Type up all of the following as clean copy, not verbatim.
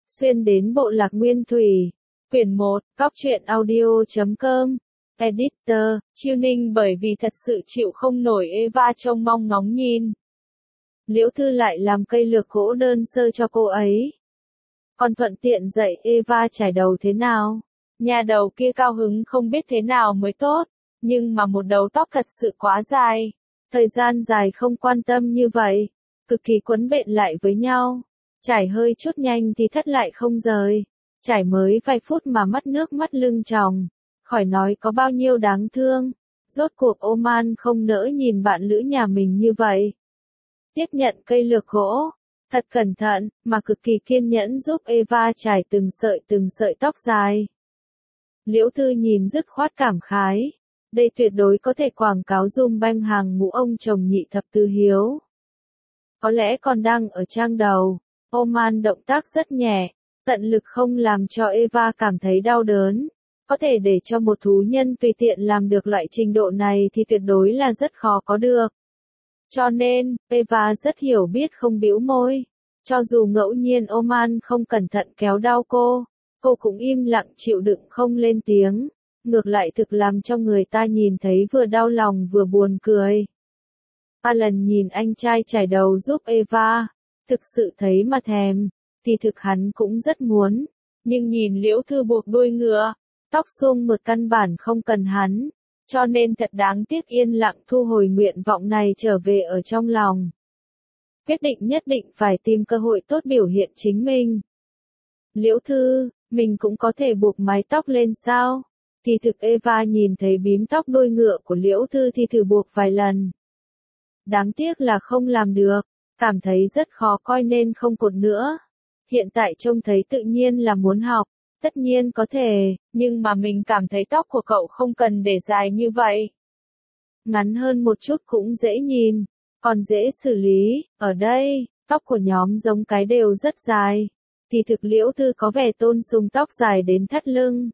Xuyên đến bộ lạc Nguyên Thủy. Quyển 1, Góc truyện audio.com. Editor, Chiêu Ninh bởi vì thật sự chịu không nổi Eva trông mong ngóng nhìn. Liễu Thư lại làm cây lược gỗ đơn sơ cho cô ấy. Còn thuận tiện dạy Eva chải đầu thế nào. Nhà đầu kia cao hứng không biết thế nào mới tốt, nhưng mà một đầu tóc thật sự quá dài. Thời gian dài không quan tâm như vậy, cực kỳ quấn bện lại với nhau. Chải hơi chút nhanh thì thất lại không rời. Chải mới vài phút mà mất nước mắt lưng tròng. Khỏi nói có bao nhiêu đáng thương. Rốt cuộc Oman không nỡ nhìn bạn lữ nhà mình như vậy. Tiếp nhận cây lược gỗ, thật cẩn thận, mà cực kỳ kiên nhẫn giúp Eva chải từng sợi tóc dài. Liễu Thư nhìn dứt khoát cảm khái. Đây tuyệt đối có thể quảng cáo Zoom banh hàng ngũ ông chồng nhị thập tứ hiếu. Có lẽ còn đang ở trang đầu. Oman động tác rất nhẹ, tận lực không làm cho Eva cảm thấy đau đớn. Có thể để cho một thú nhân tùy tiện làm được loại trình độ này thì tuyệt đối là rất khó có được. Cho nên, Eva rất hiểu biết không bĩu môi. Cho dù ngẫu nhiên Oman không cẩn thận kéo đau cô cũng im lặng chịu đựng không lên tiếng. Ngược lại thực làm cho người ta nhìn thấy vừa đau lòng vừa buồn cười. Alan nhìn anh trai chải đầu giúp Eva, thực sự thấy mà thèm, thì thực hắn cũng rất muốn, nhưng nhìn Liễu Thư buộc đuôi ngựa, tóc suông mượt căn bản không cần hắn, cho nên thật đáng tiếc yên lặng thu hồi nguyện vọng này trở về ở trong lòng. Quyết định nhất định phải tìm cơ hội tốt biểu hiện chính mình. Liễu Thư, mình cũng có thể buộc mái tóc lên sao? Thì thực Eva nhìn thấy bím tóc đuôi ngựa của Liễu Thư thì thử buộc vài lần. Đáng tiếc là không làm được, cảm thấy rất khó coi nên không cột nữa. Hiện tại trông thấy tự nhiên là muốn học, tất nhiên có thể, nhưng mà mình cảm thấy tóc của cậu không cần để dài như vậy. Ngắn hơn một chút cũng dễ nhìn, còn dễ xử lý. Ở đây, tóc của nhóm giống cái đều rất dài, thì thực Liễu Thư có vẻ tôn sùng tóc dài đến thắt lưng.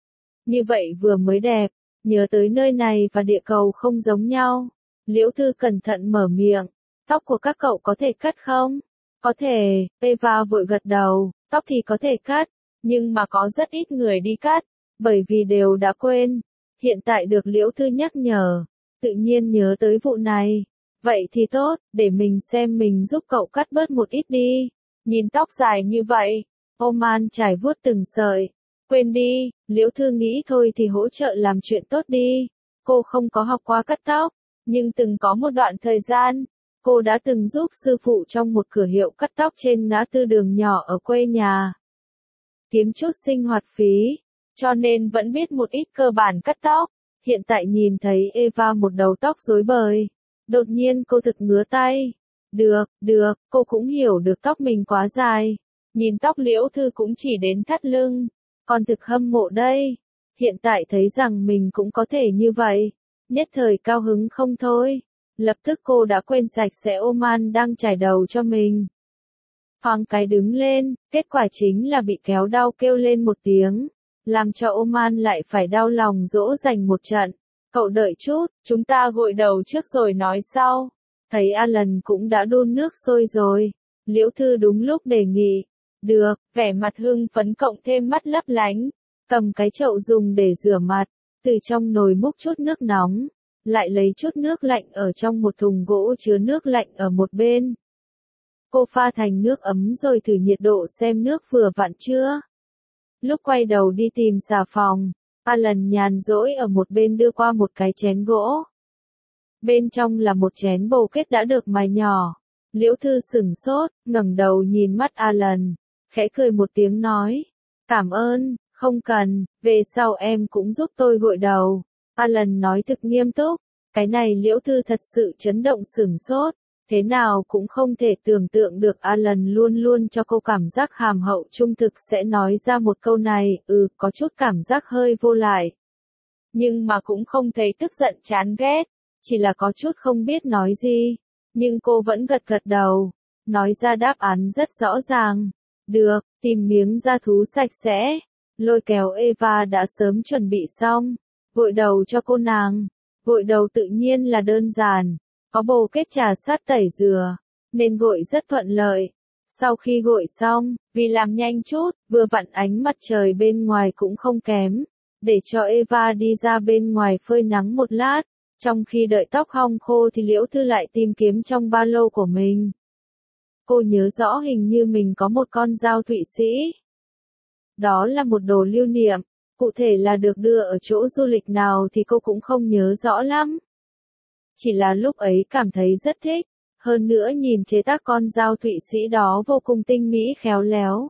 Như vậy vừa mới đẹp, nhớ tới nơi này và địa cầu không giống nhau. Liễu Thư cẩn thận mở miệng, tóc của các cậu có thể cắt không? Có thể, Eva vội gật đầu, tóc thì có thể cắt, nhưng mà có rất ít người đi cắt, bởi vì đều đã quên. Hiện tại được Liễu Thư nhắc nhở, tự nhiên nhớ tới vụ này. Vậy thì tốt, để mình xem mình giúp cậu cắt bớt một ít đi. Nhìn tóc dài như vậy, Oman trải vuốt từng sợi. Quên đi, Liễu Thư nghĩ thôi thì hỗ trợ làm chuyện tốt đi. Cô không có học qua cắt tóc, nhưng từng có một đoạn thời gian, cô đã từng giúp sư phụ trong một cửa hiệu cắt tóc trên ngã tư đường nhỏ ở quê nhà. Kiếm chút sinh hoạt phí, cho nên vẫn biết một ít cơ bản cắt tóc. Hiện tại nhìn thấy Eva một đầu tóc rối bời, đột nhiên cô thực ngứa tay. Được, cô cũng hiểu được tóc mình quá dài. Nhìn tóc Liễu Thư cũng chỉ đến thắt lưng, còn thực hâm mộ đây. Hiện tại thấy rằng mình cũng có thể như vậy, nhất thời cao hứng không thôi. Lập tức cô đã quên sạch sẽ Oman đang chải đầu cho mình. Thoáng cái đứng lên, kết quả chính là bị kéo đau kêu lên một tiếng, làm cho Oman lại phải đau lòng dỗ dành một trận. Cậu đợi chút, chúng ta gội đầu trước rồi nói sau. Thấy Alan cũng đã đun nước sôi rồi, Liễu Thư đúng lúc đề nghị. Được, vẻ mặt hưng phấn cộng thêm mắt lấp lánh, cầm cái chậu dùng để rửa mặt, từ trong nồi múc chút nước nóng, lại lấy chút nước lạnh ở trong một thùng gỗ chứa nước lạnh ở một bên. Cô pha thành nước ấm rồi thử nhiệt độ xem nước vừa vặn chưa. Lúc quay đầu đi tìm xà phòng, Alan nhàn rỗi ở một bên đưa qua một cái chén gỗ. Bên trong là một chén bầu kết đã được mài nhỏ. Liễu Thư sửng sốt, ngẩng đầu nhìn mắt Alan, khẽ cười một tiếng nói, cảm ơn, không cần, về sau em cũng giúp tôi gội đầu. Alan nói thực nghiêm túc, cái này Liễu Thư thật sự chấn động sửng sốt, thế nào cũng không thể tưởng tượng được Alan luôn luôn cho cô cảm giác hàm hậu trung thực sẽ nói ra một câu này, có chút cảm giác hơi vô lại. Nhưng mà cũng không thấy tức giận chán ghét, chỉ là có chút không biết nói gì. Nhưng cô vẫn gật gật đầu, nói ra đáp án rất rõ ràng. Được, tìm miếng da thú sạch sẽ. Lôi kéo Eva đã sớm chuẩn bị xong, gội đầu cho cô nàng. Gội đầu tự nhiên là đơn giản, có bồ kết trà sát tẩy dừa, nên gội rất thuận lợi. Sau khi gội xong, vì làm nhanh chút, vừa vặn ánh mặt trời bên ngoài cũng không kém, để cho Eva đi ra bên ngoài phơi nắng một lát. Trong khi đợi tóc hong khô thì Liễu Thư lại tìm kiếm trong ba lô của mình. Cô nhớ rõ hình như mình có một con dao Thụy Sĩ. Đó là một đồ lưu niệm, cụ thể là được đưa ở chỗ du lịch nào thì cô cũng không nhớ rõ lắm. Chỉ là lúc ấy cảm thấy rất thích, hơn nữa nhìn chế tác con dao Thụy Sĩ đó vô cùng tinh mỹ khéo léo.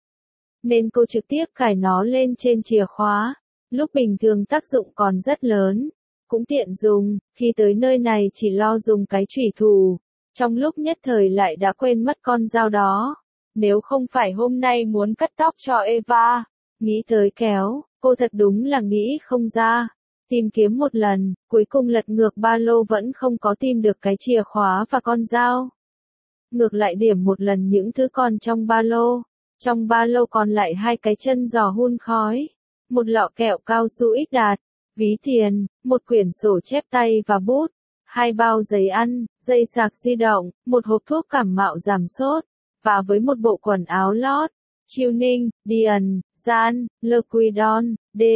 Nên cô trực tiếp cài nó lên trên chìa khóa, lúc bình thường tác dụng còn rất lớn, cũng tiện dùng, khi tới nơi này chỉ lo dùng cái chủy thủ, trong lúc nhất thời lại đã quên mất con dao đó. Nếu không phải hôm nay muốn cắt tóc cho Eva, nghĩ tới kéo, cô thật đúng là nghĩ không ra. Tìm kiếm một lần, cuối cùng lật ngược ba lô vẫn không có tìm được cái chìa khóa và con dao. Ngược lại điểm một lần những thứ còn trong ba lô. Trong ba lô còn lại 2 cái chân giò hun khói, một lọ kẹo cao su ít đạt, ví tiền, một quyển sổ chép tay và bút, 2 bao giấy ăn, dây sạc di động, một hộp thuốc cảm mạo giảm sốt, và với một bộ quần áo lót. Chiêu Ninh, Dian, Gian, Liquidon,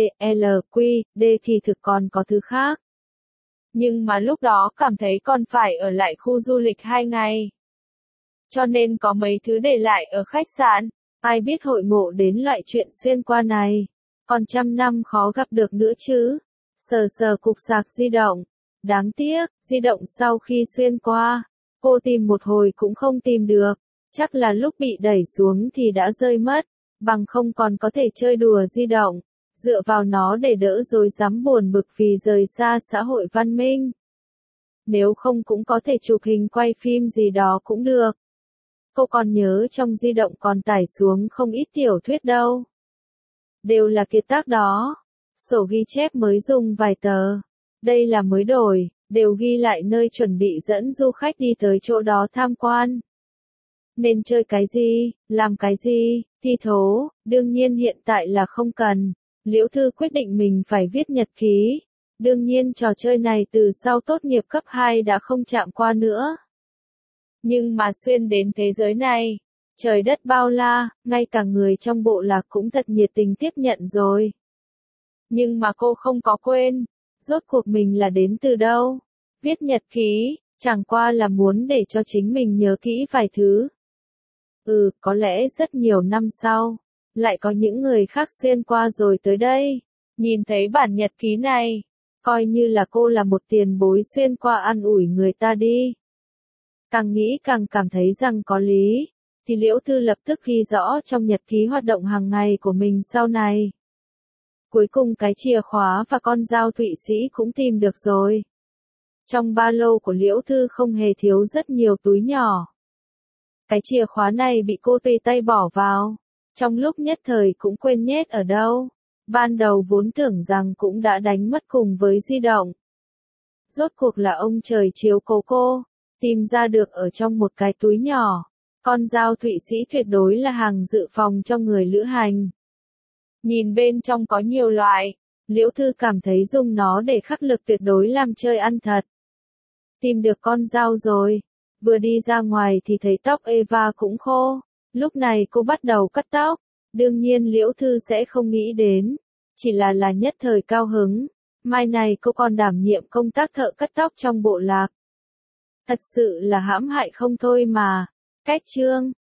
DLQ, D thì thực còn có thứ khác. Nhưng mà lúc đó cảm thấy còn phải ở lại khu du lịch 2 ngày. Cho nên có mấy thứ để lại ở khách sạn, ai biết hội ngộ đến loại chuyện xuyên qua này. Còn trăm năm khó gặp được nữa chứ. Sờ sờ cục sạc di động. Đáng tiếc, di động sau khi xuyên qua, cô tìm một hồi cũng không tìm được. Chắc là lúc bị đẩy xuống thì đã rơi mất, bằng không còn có thể chơi đùa di động, dựa vào nó để đỡ rối rắm buồn bực vì rời xa xã hội văn minh. Nếu không cũng có thể chụp hình quay phim gì đó cũng được. Cô còn nhớ trong di động còn tải xuống không ít tiểu thuyết đâu. Đều là kiệt tác đó. Sổ ghi chép mới dùng vài tờ. Đây là mới đổi, đều ghi lại nơi chuẩn bị dẫn du khách đi tới chỗ đó tham quan. Nên chơi cái gì, làm cái gì, thi thố, đương nhiên hiện tại là không cần. Liễu Thư quyết định mình phải viết nhật ký. Đương nhiên trò chơi này từ sau tốt nghiệp cấp 2 đã không chạm qua nữa. Nhưng mà xuyên đến thế giới này, trời đất bao la, ngay cả người trong bộ lạc cũng thật nhiệt tình tiếp nhận rồi. Nhưng mà cô không có quên, rốt cuộc mình là đến từ đâu. Viết nhật ký, chẳng qua là muốn để cho chính mình nhớ kỹ vài thứ. Có lẽ rất nhiều năm sau, lại có những người khác xuyên qua rồi tới đây, nhìn thấy bản nhật ký này, coi như là cô là một tiền bối xuyên qua an ủi người ta đi. Càng nghĩ càng cảm thấy rằng có lý, thì Liễu Thư lập tức ghi rõ trong nhật ký hoạt động hàng ngày của mình sau này. Cuối cùng cái chìa khóa và con dao Thụy Sĩ cũng tìm được rồi. Trong ba lô của Liễu Thư không hề thiếu rất nhiều túi nhỏ. Cái chìa khóa này bị cô tùy tay bỏ vào, trong lúc nhất thời cũng quên nhét ở đâu. Ban đầu vốn tưởng rằng cũng đã đánh mất cùng với di động. Rốt cuộc là ông trời chiếu cố cô, tìm ra được ở trong một cái túi nhỏ. Con dao Thụy Sĩ tuyệt đối là hàng dự phòng cho người lữ hành. Nhìn bên trong có nhiều loại, Liễu Thư cảm thấy dùng nó để khắc lực tuyệt đối làm chơi ăn thật. Tìm được con dao rồi. Vừa đi ra ngoài thì thấy tóc Eva cũng khô. Lúc này cô bắt đầu cắt tóc. Đương nhiên Liễu Thư sẽ không nghĩ đến. Chỉ là nhất thời cao hứng. Mai này cô còn đảm nhiệm công tác thợ cắt tóc trong bộ lạc. Thật sự là hãm hại không thôi mà. Cách chương